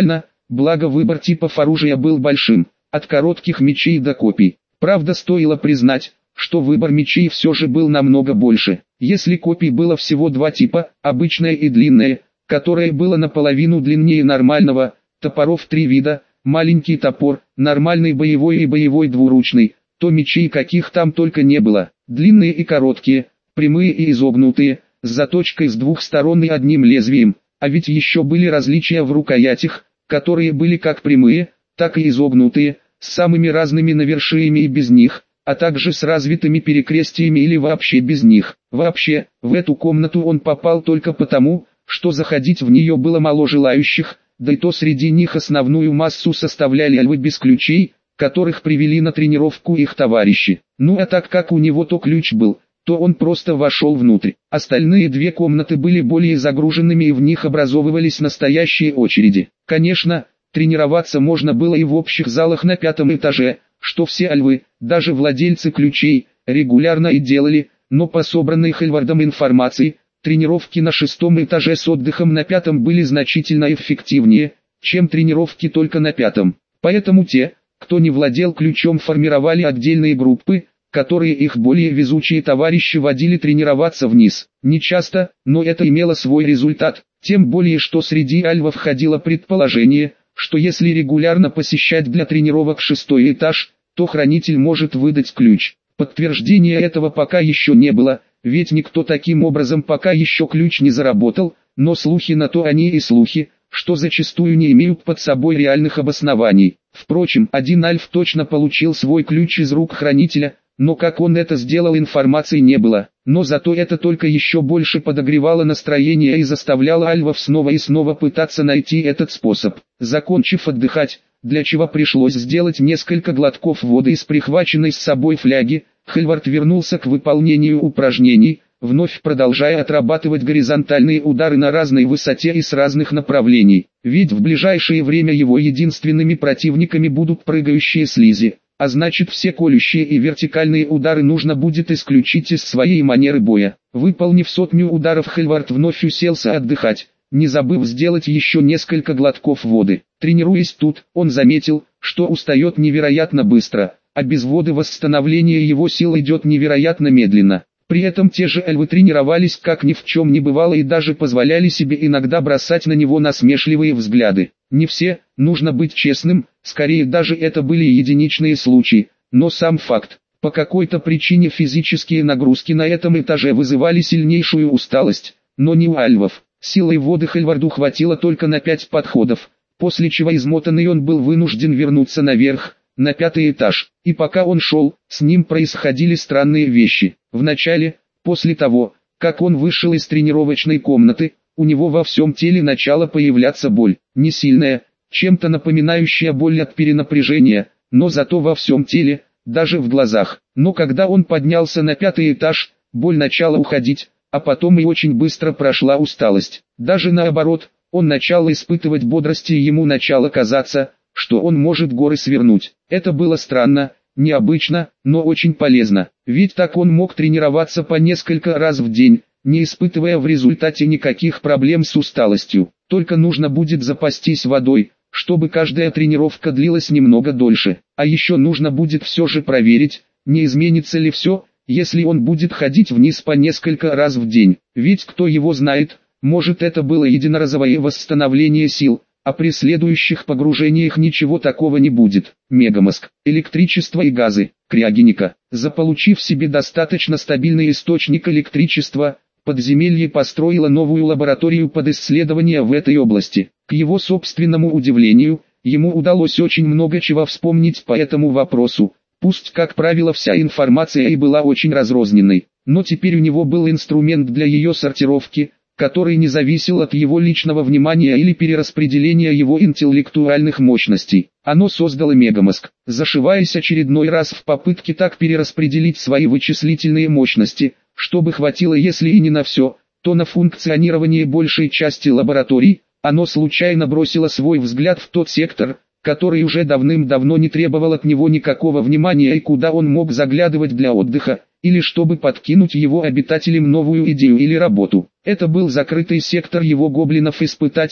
благо выбор типов оружия был большим, от коротких мечей до копий. Правда, стоило признать, что выбор мечей все же был намного больше. Если копий было всего два типа, обычное и длинное, которое было наполовину длиннее нормального, топоров три вида, маленький топор, нормальный боевой и боевой двуручный, то мечей каких там только не было, длинные и короткие, прямые и изогнутые, с заточкой с двух сторон и одним лезвием, а ведь еще были различия в рукоятях, которые были как прямые, так и изогнутые, с самыми разными навершиями и без них, а также с развитыми перекрестиями или вообще без них. Вообще, в эту комнату он попал только потому, что заходить в нее было мало желающих, да и то среди них основную массу составляли альвы без ключей, которых привели на тренировку их товарищи. Ну а так как у него то ключ был, то он просто вошел внутрь. Остальные две комнаты были более загруженными и в них образовывались настоящие очереди. Конечно, тренироваться можно было и в общих залах на пятом этаже, что все альвы, даже владельцы ключей, регулярно и делали, но по собранной Хельвардом информации, тренировки на шестом этаже с отдыхом на пятом были значительно эффективнее, чем тренировки только на пятом. Поэтому те, кто не владел ключом, формировали отдельные группы, которые их более везучие товарищи водили тренироваться вниз. Не часто, но это имело свой результат, тем более что среди альвов ходило предположение, что если регулярно посещать для тренировок шестой этаж, то хранитель может выдать ключ. Подтверждения этого пока еще не было, ведь никто таким образом пока еще ключ не заработал, но слухи на то они и слухи, что зачастую не имеют под собой реальных обоснований. Впрочем, один альф точно получил свой ключ из рук хранителя, но как он это сделал, информации не было. Но зато это только еще больше подогревало настроение и заставляло альвов снова и снова пытаться найти этот способ. Закончив отдыхать, для чего пришлось сделать несколько глотков воды из прихваченной с собой фляги, Хельвард вернулся к выполнению упражнений, вновь продолжая отрабатывать горизонтальные удары на разной высоте и с разных направлений. Ведь в ближайшее время его единственными противниками будут прыгающие слизи, а значит все колющие и вертикальные удары нужно будет исключить из своей манеры боя. Выполнив сотню ударов, Хельвард вновь уселся отдыхать, не забыв сделать еще несколько глотков воды. Тренируясь тут, он заметил, что устает невероятно быстро, а без воды восстановление его сил идет невероятно медленно. При этом те же альвы тренировались как ни в чем не бывало и даже позволяли себе иногда бросать на него насмешливые взгляды. Не все, нужно быть честным, скорее даже это были единичные случаи, но сам факт. По какой-то причине физические нагрузки на этом этаже вызывали сильнейшую усталость, но не у альвов. Силой воды Хельварду хватило только на пять подходов, после чего измотанный он был вынужден вернуться наверх, на пятый этаж, и пока он шел, с ним происходили странные вещи. Вначале, после того, как он вышел из тренировочной комнаты, у него во всем теле начала появляться боль, не сильная, чем-то напоминающая боль от перенапряжения, но зато во всем теле, даже в глазах. Но когда он поднялся на пятый этаж, боль начала уходить, а потом и очень быстро прошла усталость. Даже наоборот, он начал испытывать бодрость и ему начало казаться, что он может горы свернуть. Это было странно, необычно, но очень полезно. Ведь так он мог тренироваться по несколько раз в день, не испытывая в результате никаких проблем с усталостью. Только нужно будет запастись водой, чтобы каждая тренировка длилась немного дольше. А еще нужно будет все же проверить, не изменится ли все, если он будет ходить вниз по несколько раз в день. Ведь кто его знает, может это было единоразовое восстановление сил, а при следующих погружениях ничего такого не будет. Мегамозг, электричество и газы, криогеника. Заполучив себе достаточно стабильный источник электричества, подземелье построило новую лабораторию под исследования в этой области. К его собственному удивлению, ему удалось очень много чего вспомнить по этому вопросу. Пусть, как правило, вся информация и была очень разрозненной, но теперь у него был инструмент для ее сортировки, который не зависел от его личного внимания или перераспределения его интеллектуальных мощностей. Оно создало мегамозг, зашиваясь очередной раз в попытке так перераспределить свои вычислительные мощности, чтобы хватило если и не на все, то на функционирование большей части лабораторий. Оно случайно бросило свой взгляд в тот сектор, который уже давным-давно не требовал от него никакого внимания и куда он мог заглядывать для отдыха, или чтобы подкинуть его обитателям новую идею или работу. Это был закрытый сектор его гоблинов-испытателей,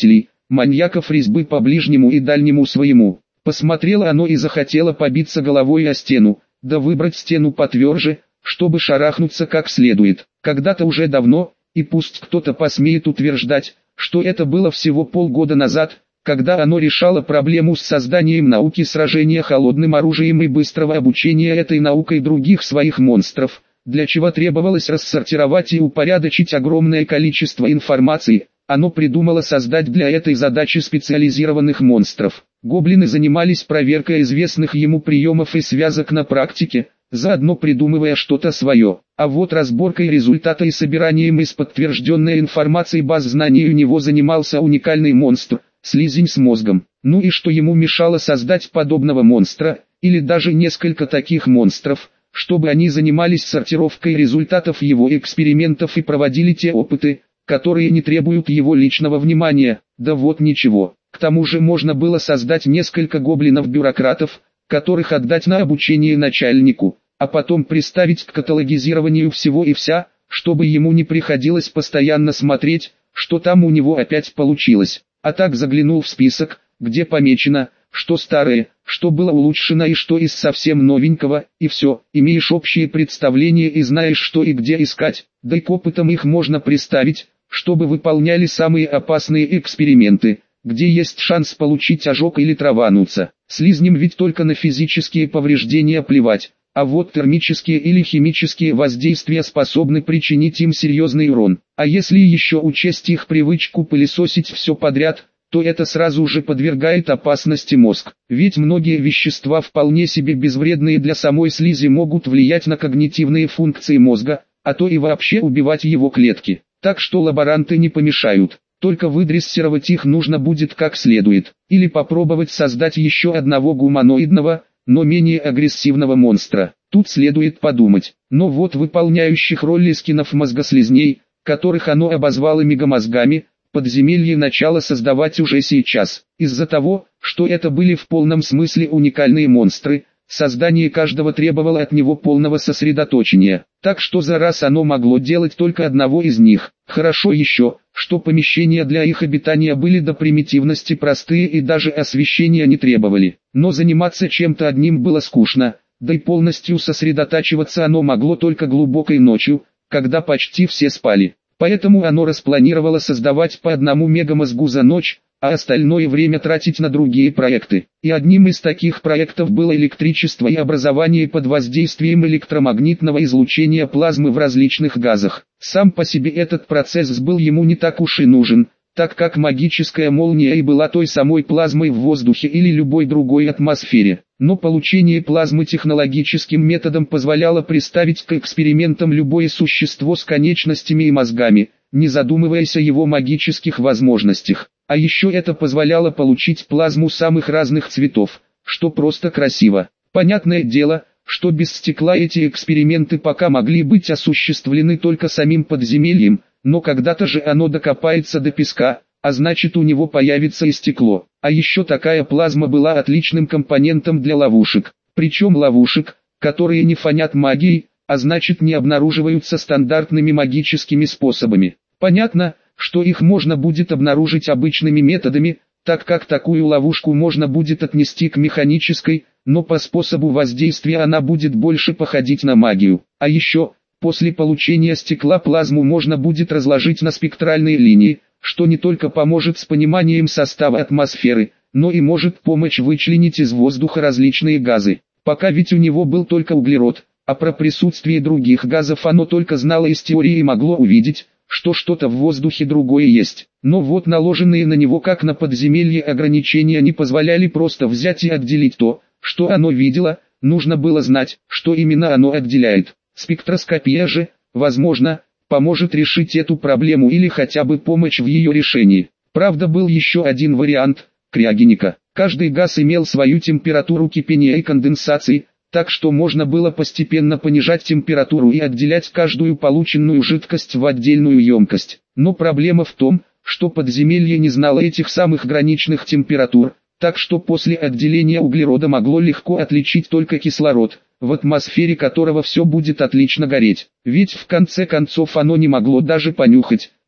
маньяков резьбы по ближнему и дальнему своему. Посмотрело оно и захотело побиться головой о стену, да выбрать стену потверже, чтобы шарахнуться как следует. Когда-то уже давно, и пусть кто-то посмеет утверждать, что это было всего полгода назад, когда оно решало проблему с созданием науки сражения холодным оружием и быстрого обучения этой наукой других своих монстров, для чего требовалось рассортировать и упорядочить огромное количество информации, оно придумало создать для этой задачи специализированных монстров. Гоблины занимались проверкой известных ему приемов и связок на практике, заодно придумывая что-то свое. А вот разборкой результата и собиранием из подтвержденной информации баз знаний у него занимался уникальный монстр, слизень с мозгом. Ну и что ему мешало создать подобного монстра, или даже несколько таких монстров, чтобы они занимались сортировкой результатов его экспериментов и проводили те опыты, которые не требуют его личного внимания. Да вот ничего. К тому же можно было создать несколько гоблинов-бюрократов, которых отдать на обучение начальнику, а потом приставить к каталогизированию всего и вся, чтобы ему не приходилось постоянно смотреть, что там у него опять получилось. А так заглянул в список, где помечено, что старое, что было улучшено и что из совсем новенького, и все, имеешь общее представление и знаешь что и где искать, да и к опытам их можно приставить, чтобы выполняли самые опасные эксперименты, где есть шанс получить ожог или травануться. Слизням ведь только на физические повреждения плевать, а вот термические или химические воздействия способны причинить им серьезный урон. А если еще учесть их привычку пылесосить все подряд, то это сразу же подвергает опасности мозг. Ведь многие вещества вполне себе безвредные для самой слизи могут влиять на когнитивные функции мозга, а то и вообще убивать его клетки. Так что лаборанты не помешают. Только выдрессировать их нужно будет как следует, или попробовать создать еще одного гуманоидного, но менее агрессивного монстра. Тут следует подумать. Но вот выполняющих роли скинов мозгослизней, которых оно обозвало мегамозгами, подземелье начало создавать уже сейчас. Из-за того, что это были в полном смысле уникальные монстры, создание каждого требовало от него полного сосредоточения. Так что за раз оно могло делать только одного из них. Хорошо еще, что помещения для их обитания были до примитивности простые и даже освещения не требовали. Но заниматься чем-то одним было скучно, да и полностью сосредотачиваться оно могло только глубокой ночью, когда почти все спали. Поэтому оно распланировало создавать по одному мегамозгу за ночь, а остальное время тратить на другие проекты. И одним из таких проектов было электричество и образование под воздействием электромагнитного излучения плазмы в различных газах. Сам по себе этот процесс был ему не так уж и нужен, так как магическая молния и была той самой плазмой в воздухе или любой другой атмосфере. Но получение плазмы технологическим методом позволяло приставить к экспериментам любое существо с конечностями и мозгами, не задумываясь о его магических возможностях. А еще это позволяло получить плазму самых разных цветов, что просто красиво. Понятное дело, что без стекла эти эксперименты пока могли быть осуществлены только самим подземельем, но когда-то же оно докопается до песка, а значит у него появится и стекло. А еще такая плазма была отличным компонентом для ловушек, причем ловушек, которые не фонят магией, а значит не обнаруживаются стандартными магическими способами. Понятно, что их можно будет обнаружить обычными методами, так как такую ловушку можно будет отнести к механической, но по способу воздействия она будет больше походить на магию. А еще, после получения стекла плазму можно будет разложить на спектральные линии, что не только поможет с пониманием состава атмосферы, но и может помочь вычленить из воздуха различные газы. Пока ведь у него был только углерод, а про присутствие других газов оно только знало из теории и могло увидеть, что что-то в воздухе другое есть. Но вот наложенные на него как на подземелье ограничения не позволяли просто взять и отделить то, что оно видело, нужно было знать, что именно оно отделяет. Спектроскопия же, возможно, поможет решить эту проблему или хотя бы помочь в ее решении. Правда, был еще один вариант – криогеника. Каждый газ имел свою температуру кипения и конденсации, так что можно было постепенно понижать температуру и отделять каждую полученную жидкость в отдельную емкость. Но проблема в том, что подземелье не знало этих самых граничных температур, так что после отделения углерода могло легко отличить только кислород, в атмосфере которого все будет отлично гореть. Ведь в конце концов оно не могло даже понюхать,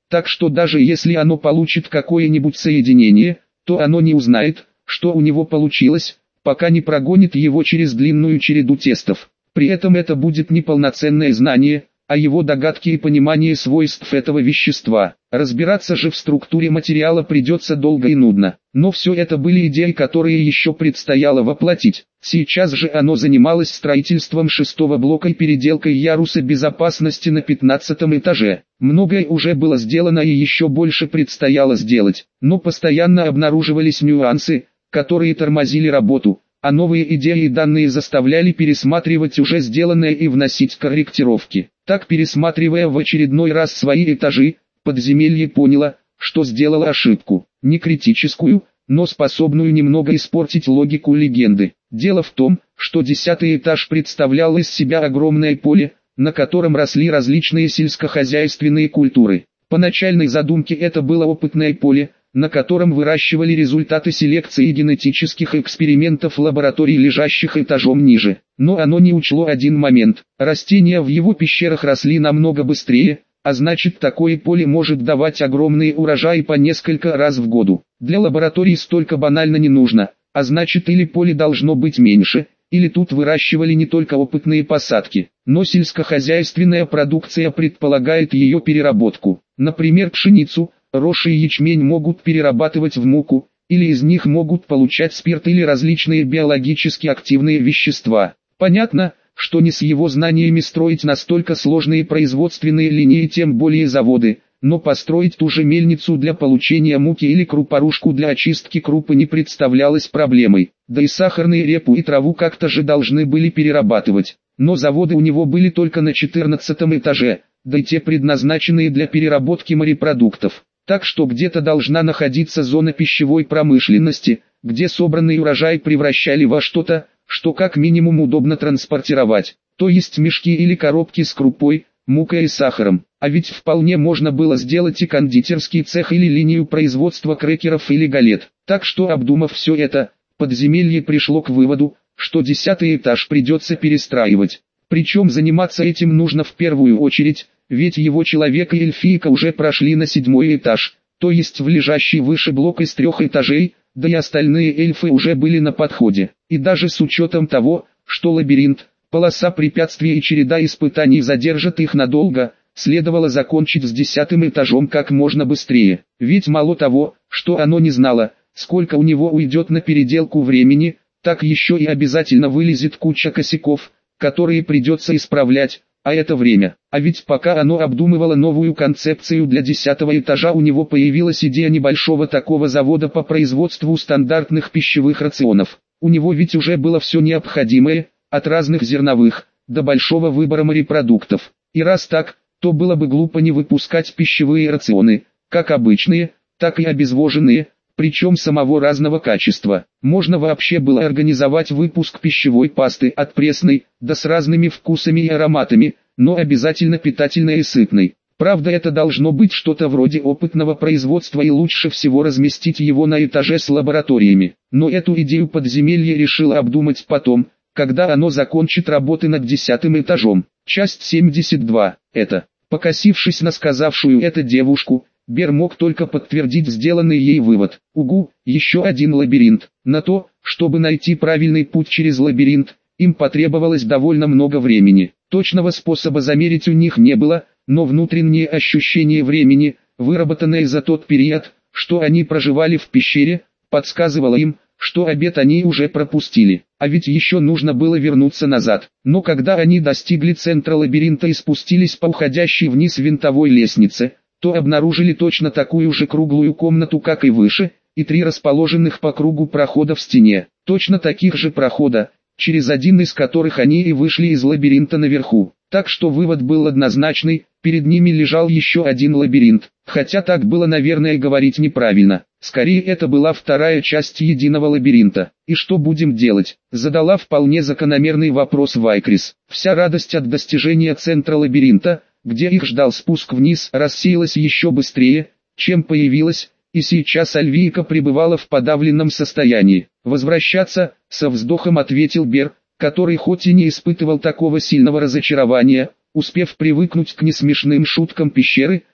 так что даже если оно получит какое-нибудь соединение, то оно не узнает, что у него получилось, пока не прогонит его через длинную череду тестов. При этом это будет не полноценное знание, а его догадки и понимание свойств этого вещества. Разбираться же в структуре материала придется долго и нудно. Но все это были идеи, которые еще предстояло воплотить. Сейчас же оно занималось строительством шестого блока и переделкой яруса безопасности на пятнадцатом этаже. Многое уже было сделано и еще больше предстояло сделать. Но постоянно обнаруживались нюансы, которые тормозили работу, а новые идеи и данные заставляли пересматривать уже сделанное и вносить корректировки. Так, пересматривая в очередной раз свои этажи, подземелье поняло, что сделало ошибку, не критическую, но способную немного испортить логику легенды. Дело в том, что десятый этаж представлял из себя огромное поле, на котором росли различные сельскохозяйственные культуры. По начальной задумке это было опытное поле, на котором выращивали результаты селекции генетических экспериментов лабораторий, лежащих этажом ниже. Но оно не учло один момент. Растения в его пещерах росли намного быстрее, а значит, такое поле может давать огромные урожаи по несколько раз в году. Для лабораторий столько банально не нужно, а значит, или поле должно быть меньше, или тут выращивали не только опытные посадки, но сельскохозяйственная продукция предполагает ее переработку. Например, пшеницу, рожь и ячмень могут перерабатывать в муку, или из них могут получать спирт или различные биологически активные вещества. Понятно, что не с его знаниями строить настолько сложные производственные линии, тем более заводы, но построить ту же мельницу для получения муки или крупорушку для очистки крупы не представлялось проблемой. Да и сахарную репу и траву как-то же должны были перерабатывать. Но заводы у него были только на четырнадцатом этаже, да и те предназначенные для переработки морепродуктов. Так что где-то должна находиться зона пищевой промышленности, где собранный урожай превращали во что-то, что как минимум удобно транспортировать, то есть мешки или коробки с крупой, мукой и сахаром. А ведь вполне можно было сделать и кондитерский цех или линию производства крекеров или галет. Так что, обдумав все это, подземелье пришло к выводу, что десятый этаж придется перестраивать. Причем заниматься этим нужно в первую очередь, ведь его человек и эльфийка уже прошли на седьмой этаж, то есть в лежащий выше блок из трех этажей, да и остальные эльфы уже были на подходе. И даже с учетом того, что лабиринт, полоса препятствий и череда испытаний задержат их надолго, следовало закончить с десятым этажом как можно быстрее. Ведь мало того, что оно не знало, сколько у него уйдет на переделку времени, так еще и обязательно вылезет куча косяков, которые придется исправлять, а это время. А ведь пока оно обдумывало новую концепцию для десятого этажа, у него появилась идея небольшого такого завода по производству стандартных пищевых рационов. У него ведь уже было все необходимое, от разных зерновых, до большого выбора морепродуктов. И раз так, то было бы глупо не выпускать пищевые рационы, как обычные, так и обезвоженные, причем самого разного качества. Можно вообще было организовать выпуск пищевой пасты от пресной, да с разными вкусами и ароматами, но обязательно питательной и сытной. Правда, это должно быть что-то вроде опытного производства, и лучше всего разместить его на этаже с лабораториями. Но эту идею подземелье решило обдумать потом, когда оно закончит работы над десятым этажом. Часть семьдесят два. Это, покосившись на сказавшую это девушку, Бер мог только подтвердить сделанный ей вывод. Угу, еще один лабиринт. На то, чтобы найти правильный путь через лабиринт, им потребовалось довольно много времени. Точного способа замерить у них не было, но внутреннее ощущение времени, выработанное за тот период, что они проживали в пещере, подсказывало им, что обед они уже пропустили. А ведь еще нужно было вернуться назад. Но когда они достигли центра лабиринта и спустились по уходящей вниз винтовой лестнице, то обнаружили точно такую же круглую комнату, как и выше, и три расположенных по кругу прохода в стене. Точно таких же прохода, через один из которых они и вышли из лабиринта наверху. Так что вывод был однозначный, перед ними лежал еще один лабиринт. Хотя так было, наверное, говорить неправильно. Скорее, это была вторая часть единого лабиринта. «И что будем делать?» — задала вполне закономерный вопрос Вайкрис. Вся радость от достижения центра лабиринта, где их ждал спуск вниз, рассеялась еще быстрее, чем появилась, и сейчас Альвийка пребывала в подавленном состоянии. «Возвращаться», — со вздохом ответил Бер, который хоть и не испытывал такого сильного разочарования, успев привыкнуть к несмешным шуткам пещеры,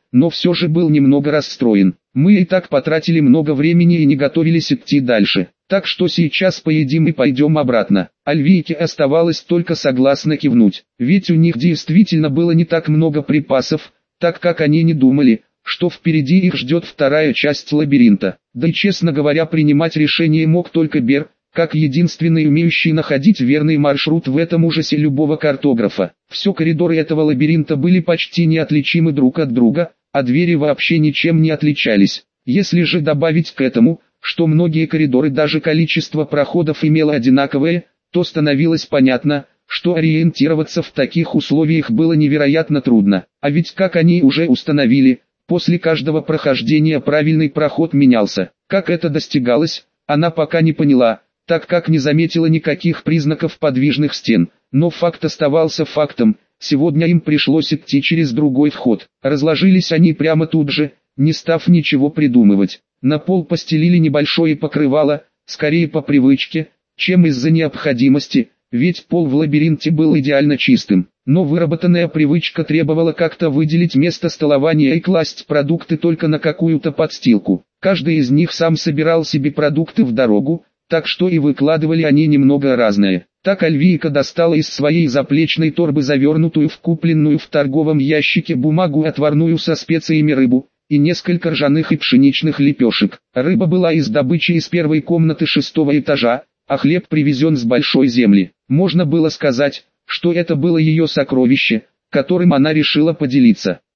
но все же был немного расстроен. Мы и так потратили много времени и не готовились идти дальше, так что сейчас поедим и пойдем обратно. Альвийке оставалось только согласно кивнуть, ведь у них действительно было не так много припасов, так как они не думали, что впереди их ждет вторая часть лабиринта. Да и честно говоря, принимать решение мог только Бер, как единственный умеющий находить верный маршрут в этом ужасе любого картографа. Все коридоры этого лабиринта были почти неотличимы друг от друга, а двери вообще ничем не отличались. Если же добавить к этому, что многие коридоры даже количество проходов имело одинаковое, то становилось понятно, что ориентироваться в таких условиях было невероятно трудно. А ведь, как они уже установили, после каждого прохождения правильный проход менялся. Как это достигалось, она пока не поняла, так как не заметила никаких признаков подвижных стен. Но факт оставался фактом, сегодня им пришлось идти через другой вход. Разложились они прямо тут же, не став ничего придумывать. На пол постелили небольшое покрывало, скорее по привычке, чем из-за необходимости, ведь пол в лабиринте был идеально чистым. Но выработанная привычка требовала как-то выделить место столования и класть продукты только на какую-то подстилку. Каждый из них сам собирал себе продукты в дорогу, так что и выкладывали они немного разное. Так Альвийка достала из своей заплечной торбы завернутую в купленную в торговом ящике бумагу отварную со специями рыбу, и несколько ржаных и пшеничных лепешек. Рыба была из добычи из первой комнаты шестого этажа, а хлеб привезен с большой земли. Можно было сказать, что это было ее сокровище, которым она решила поделиться.